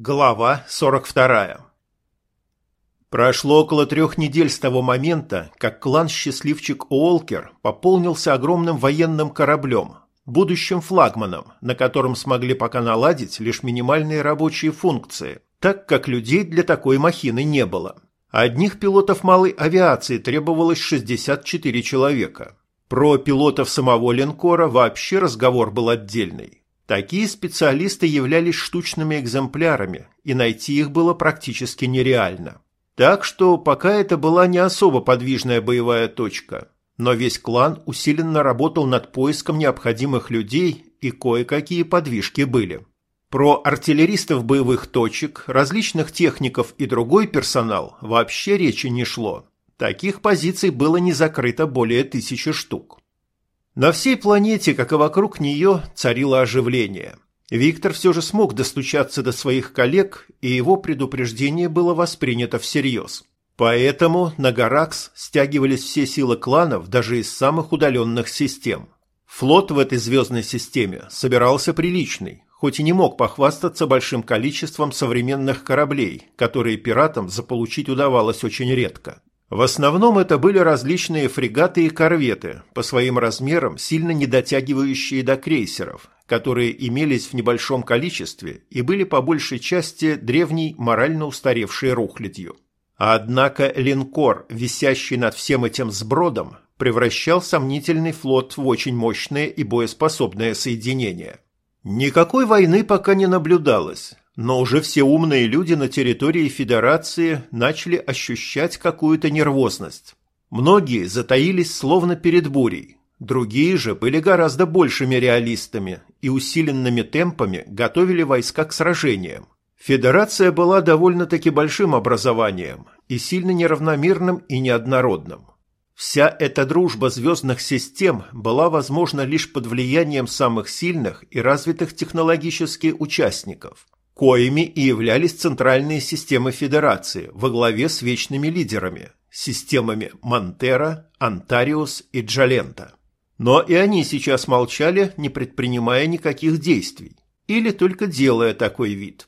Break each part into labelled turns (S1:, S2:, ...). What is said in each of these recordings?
S1: Глава 42. Прошло около 3 недель с того момента, как клан «Счастливчик Уолкер» пополнился огромным военным кораблем, будущим флагманом, на котором смогли пока наладить лишь минимальные рабочие функции, так как людей для такой махины не было. Одних пилотов малой авиации требовалось 64 человека. Про пилотов самого линкора вообще разговор был отдельный. Такие специалисты являлись штучными экземплярами, и найти их было практически нереально. Так что пока это была не особо подвижная боевая точка, но весь клан усиленно работал над поиском необходимых людей, и кое-какие подвижки были. Про артиллеристов боевых точек, различных техников и другой персонал вообще речи не шло. Таких позиций было не закрыто более 1000 штук. На всей планете, как и вокруг нее, царило оживление. Виктор все же смог достучаться до своих коллег, и его предупреждение было воспринято всерьез. Поэтому на Гаракс стягивались все силы кланов даже из самых удаленных систем. Флот в этой звездной системе собирался приличный, хоть и не мог похвастаться большим количеством современных кораблей, которые пиратам заполучить удавалось очень редко. В основном это были различные фрегаты и корветы, по своим размерам сильно не дотягивающие до крейсеров, которые имелись в небольшом количестве и были по большей части древней, морально устаревшей рухлядью. Однако линкор, висящий над всем этим сбродом, превращал сомнительный флот в очень мощное и боеспособное соединение. Никакой войны пока не наблюдалось. Но уже все умные люди на территории Федерации начали ощущать какую-то нервозность. Многие затаились словно перед бурей, другие же были гораздо большими реалистами и усиленными темпами готовили войска к сражениям. Федерация была довольно-таки большим образованием и сильно неравномерным и неоднородным. Вся эта дружба звездных систем была возможна лишь под влиянием самых сильных и развитых технологически участников, коими и являлись центральные системы Федерации во главе с вечными лидерами – системами Монтера, Антариус и Джалента. Но и они сейчас молчали, не предпринимая никаких действий, или только делая такой вид.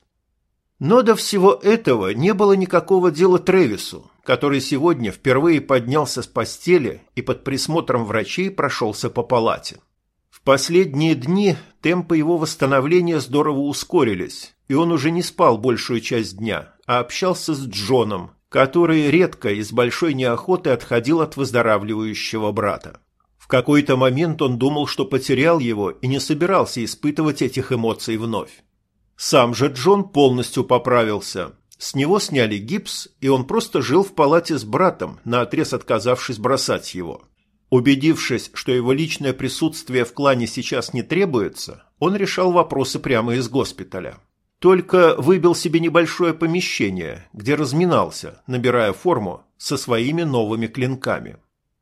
S1: Но до всего этого не было никакого дела Тревису, который сегодня впервые поднялся с постели и под присмотром врачей прошелся по палате. В последние дни темпы его восстановления здорово ускорились, и он уже не спал большую часть дня, а общался с Джоном, который редко и с большой неохотой отходил от выздоравливающего брата. В какой-то момент он думал, что потерял его и не собирался испытывать этих эмоций вновь. Сам же Джон полностью поправился. С него сняли гипс, и он просто жил в палате с братом, наотрез отказавшись бросать его. Убедившись, что его личное присутствие в клане сейчас не требуется, он решал вопросы прямо из госпиталя. Только выбил себе небольшое помещение, где разминался, набирая форму со своими новыми клинками.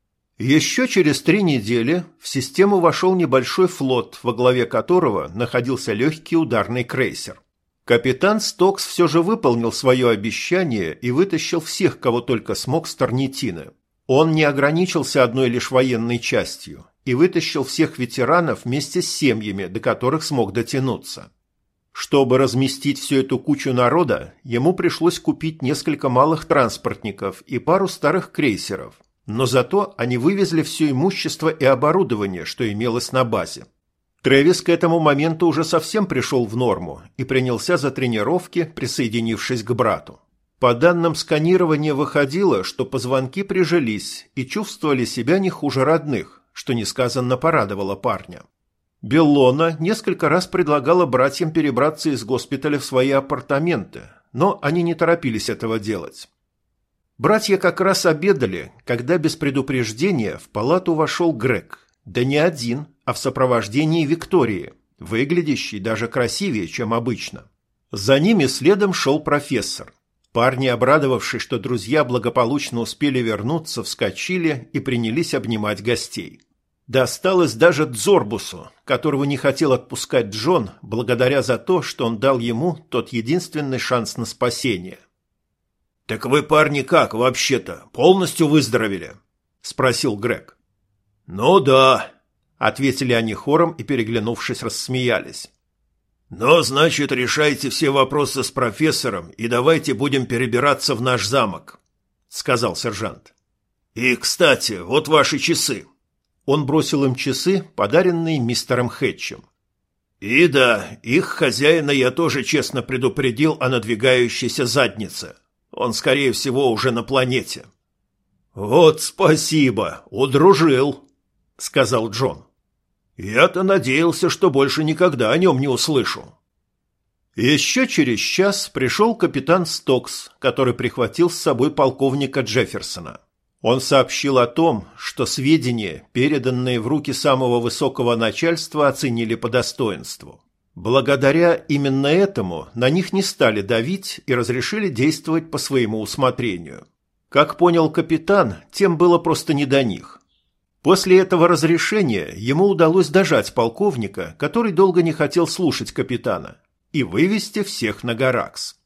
S1: Еще через 3 недели в систему вошел небольшой флот, во главе которого находился легкий ударный крейсер. Капитан Стокс все же выполнил свое обещание и вытащил всех, кого только смог, с Торнитины. Он не ограничился одной лишь военной частью и вытащил всех ветеранов вместе с семьями, до которых смог дотянуться. Чтобы разместить всю эту кучу народа, ему пришлось купить несколько малых транспортников и пару старых крейсеров, но зато они вывезли все имущество и оборудование, что имелось на базе. Трэвис к этому моменту уже совсем пришел в норму и принялся за тренировки, присоединившись к брату. По данным сканирования выходило, что позвонки прижились и чувствовали себя не хуже родных, что несказанно порадовало парня. Беллона несколько раз предлагала братьям перебраться из госпиталя в свои апартаменты, но они не торопились этого делать. Братья как раз обедали, когда без предупреждения в палату вошел Грег. Да не один, а в сопровождении Виктории, выглядящей даже красивее, чем обычно. За ними следом шел профессор. Парни, обрадовавшись, что друзья благополучно успели вернуться, вскочили и принялись обнимать гостей. Досталось даже Дзорбусу, которого не хотел отпускать Джон, благодаря за то, что он дал ему тот единственный шанс на спасение. «Так вы, парни, как вообще-то? Полностью выздоровели?» – спросил Грег. «Ну да», – ответили они хором и, переглянувшись, рассмеялись. «Но, значит, решайте все вопросы с профессором и давайте будем перебираться в наш замок», — сказал сержант. «И, кстати, вот ваши часы». Он бросил им часы, подаренные мистером Хэтчем. «И да, их хозяина я тоже честно предупредил о надвигающейся заднице. Он, скорее всего, уже на планете». «Вот спасибо, удружил», — сказал Джон. «Я-то надеялся, что больше никогда о нем не услышу». Еще через час пришел капитан Стокс, который прихватил с собой полковника Джефферсона. Он сообщил о том, что сведения, переданные в руки самого высокого начальства, оценили по достоинству. Благодаря именно этому на них не стали давить и разрешили действовать по своему усмотрению. Как понял капитан, тем было просто не до них. После этого разрешения ему удалось дожать полковника, который долго не хотел слушать капитана, и вывести всех на Гаракс.